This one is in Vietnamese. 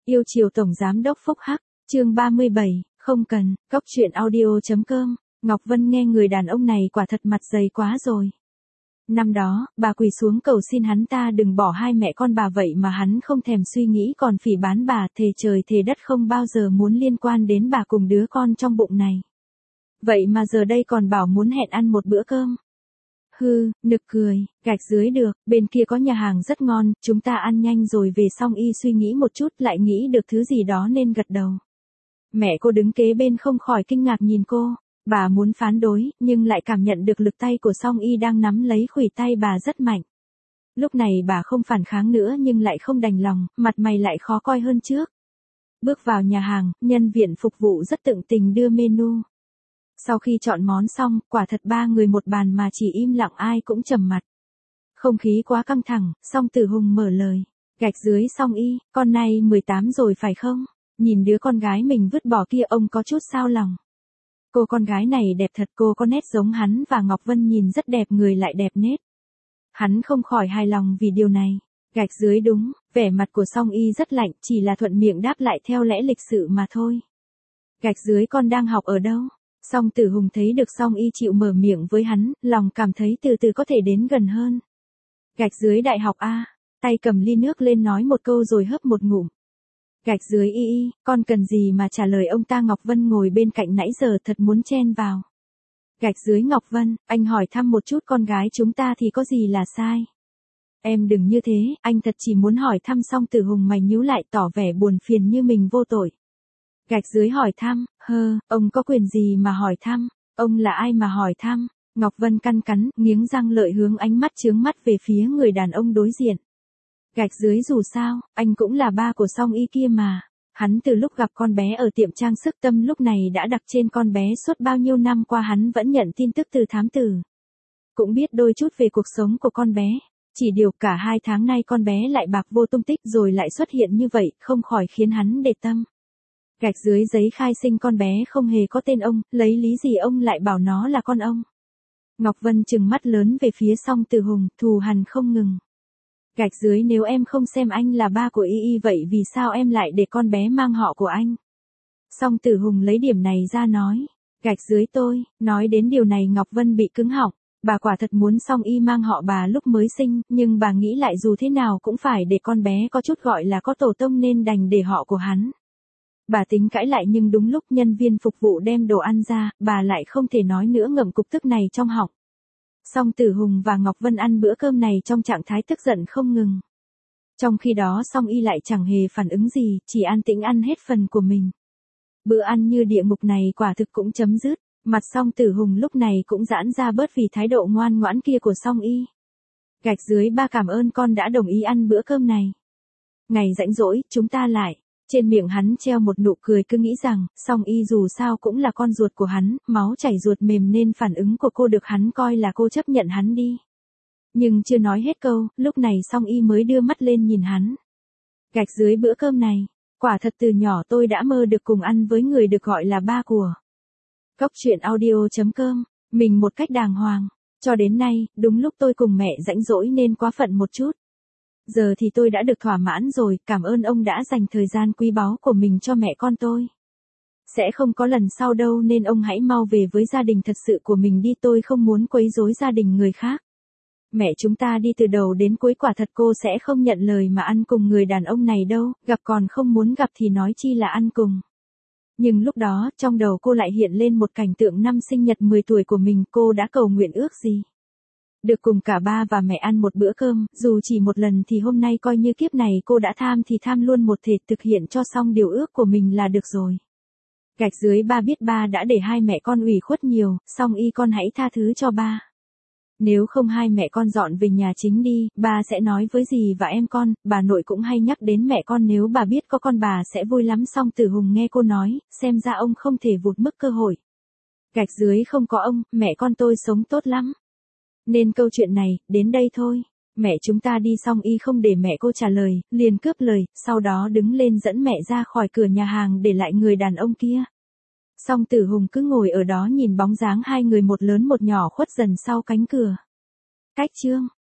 Yêu chiều Tổng Giám đốc Phúc Hắc, chương 37, không cần, cóc truyện audio.com, Ngọc Vân nghe người đàn ông này quả thật mặt dày quá rồi. Năm đó, bà quỳ xuống cầu xin hắn ta đừng bỏ hai mẹ con bà vậy mà hắn không thèm suy nghĩ còn phỉ báng bà thề trời thề đất không bao giờ muốn liên quan đến bà cùng đứa con trong bụng này. Vậy mà giờ đây còn bảo muốn hẹn ăn một bữa cơm. Hư, nực cười, gạch dưới được, bên kia có nhà hàng rất ngon, chúng ta ăn nhanh rồi về. Xong y suy nghĩ một chút lại nghĩ được thứ gì đó nên gật đầu. Mẹ cô đứng kế bên không khỏi kinh ngạc nhìn cô, bà muốn phản đối, nhưng lại cảm nhận được lực tay của Song Y đang nắm lấy khuỷu tay bà rất mạnh. Lúc này bà không phản kháng nữa nhưng lại không đành lòng, mặt mày lại khó coi hơn trước. Bước vào nhà hàng, nhân viên phục vụ rất tận tình đưa menu. Sau khi chọn món xong, quả thật ba người một bàn mà chỉ im lặng ai cũng trầm mặt. Không khí quá căng thẳng, Song Tử Hùng mở lời. Gạch dưới Song Y, con này 18 rồi phải không? Nhìn đứa con gái mình vứt bỏ kia ông có chút xao lòng. Cô con gái này đẹp thật, cô có nét giống hắn và Ngọc Vân nhìn rất đẹp người lại đẹp nét. Hắn không khỏi hài lòng vì điều này. Gạch dưới đúng, vẻ mặt của Song Y rất lạnh, chỉ là thuận miệng đáp lại theo lẽ lịch sự mà thôi. Gạch dưới con đang học ở đâu? Song Tử Hùng thấy được Song Y chịu mở miệng với hắn, lòng cảm thấy từ từ có thể đến gần hơn. Gạch dưới đại học A, tay cầm ly nước lên nói một câu rồi hớp một ngụm. Gạch dưới y, con cần gì mà trả lời ông ta? Ngọc Vân ngồi bên cạnh nãy giờ thật muốn chen vào. Gạch dưới Ngọc Vân, anh hỏi thăm một chút con gái chúng ta thì có gì là sai. Em đừng như thế, anh thật chỉ muốn hỏi thăm. Song Tử Hùng mày nhíu lại tỏ vẻ buồn phiền như mình vô tội. Gạch dưới hỏi thăm, ông có quyền gì mà hỏi thăm, ông là ai mà hỏi thăm. Ngọc Vân căn cắn, nghiến răng lợi hướng ánh mắt chướng mắt về phía người đàn ông đối diện. Gạch dưới dù sao, anh cũng là ba của Song Y kia mà. Hắn từ lúc gặp con bé ở tiệm trang sức tâm lúc này đã đặt trên con bé suốt bao nhiêu năm qua, hắn vẫn nhận tin tức từ thám tử. Cũng biết đôi chút về cuộc sống của con bé. Chỉ điều cả 2 tháng nay con bé lại bạc vô tung tích rồi lại xuất hiện như vậy, không khỏi khiến hắn để tâm. Gạch dưới giấy khai sinh con bé không hề có tên ông, lấy lý gì ông lại bảo nó là con ông. Ngọc Vân trừng mắt lớn về phía Song Tử Hùng, thù hằn không ngừng. Gạch dưới nếu em không xem anh là ba của Y vậy vì sao em lại để con bé mang họ của anh? Song Tử Hùng lấy điểm này ra nói. Gạch dưới tôi, nói đến điều này Ngọc Vân bị cứng họng. Bà quả thật muốn Song Y mang họ bà lúc mới sinh, nhưng bà nghĩ lại dù thế nào cũng phải để con bé có chút gọi là có tổ tông nên đành để họ của hắn. Bà tính cãi lại nhưng đúng lúc nhân viên phục vụ đem đồ ăn ra, bà lại không thể nói nữa, ngậm cục tức này trong họng. Song Tử Hùng và Ngọc Vân ăn bữa cơm này trong trạng thái tức giận không ngừng. Trong khi đó Song Y lại chẳng hề phản ứng gì, chỉ an tĩnh ăn hết phần của mình. Bữa ăn như địa ngục này quả thực cũng chấm dứt, mặt Song Tử Hùng lúc này cũng giãn ra bớt vì thái độ ngoan ngoãn kia của Song Y. Gạch dưới ba cảm ơn con đã đồng ý ăn bữa cơm này. Ngày rảnh rỗi, chúng ta lại. Trên miệng hắn treo một nụ cười, cứ nghĩ rằng, Song Y dù sao cũng là con ruột của hắn, máu chảy ruột mềm nên phản ứng của cô được hắn coi là cô chấp nhận hắn đi. Nhưng chưa nói hết câu, lúc này Song Y mới đưa mắt lên nhìn hắn. Gạch dưới bữa cơm này, quả thật từ nhỏ tôi đã mơ được cùng ăn với người được gọi là ba của. Cóc truyện audio.com, mình một cách đàng hoàng. Cho đến nay, đúng lúc tôi cùng mẹ rảnh rỗi nên quá phận một chút. Giờ thì tôi đã được thỏa mãn rồi, cảm ơn ông đã dành thời gian quý báu của mình cho mẹ con tôi. Sẽ không có lần sau đâu nên ông hãy mau về với gia đình thật sự của mình đi, tôi không muốn quấy rối gia đình người khác. Mẹ chúng ta đi từ đầu đến cuối, quả thật cô sẽ không nhận lời mà ăn cùng người đàn ông này đâu, gặp còn không muốn gặp thì nói chi là ăn cùng. Nhưng lúc đó, trong đầu cô lại hiện lên một cảnh tượng năm sinh nhật 10 tuổi của mình, cô đã cầu nguyện ước gì? Được cùng cả ba và mẹ ăn một bữa cơm, dù chỉ một lần thì hôm nay coi như kiếp này cô đã tham thì tham luôn một thể, thực hiện cho xong điều ước của mình là được rồi. Gạch dưới ba biết ba đã để hai mẹ con ủy khuất nhiều, Song Y con hãy tha thứ cho ba. Nếu không hai mẹ con dọn về nhà chính đi, ba sẽ nói với dì và em con, bà nội cũng hay nhắc đến mẹ con, nếu bà biết có con bà sẽ vui lắm. Song Tử Hùng nghe cô nói, xem ra ông không thể vụt mất cơ hội. Gạch dưới không có ông, mẹ con tôi sống tốt lắm. Nên câu chuyện này, đến đây thôi. Mẹ chúng ta đi. Song Y không để mẹ cô trả lời, liền cướp lời, sau đó đứng lên dẫn mẹ ra khỏi cửa nhà hàng để lại người đàn ông kia. Song Tử Hùng cứ ngồi ở đó nhìn bóng dáng hai người một lớn một nhỏ khuất dần sau cánh cửa. Cách chương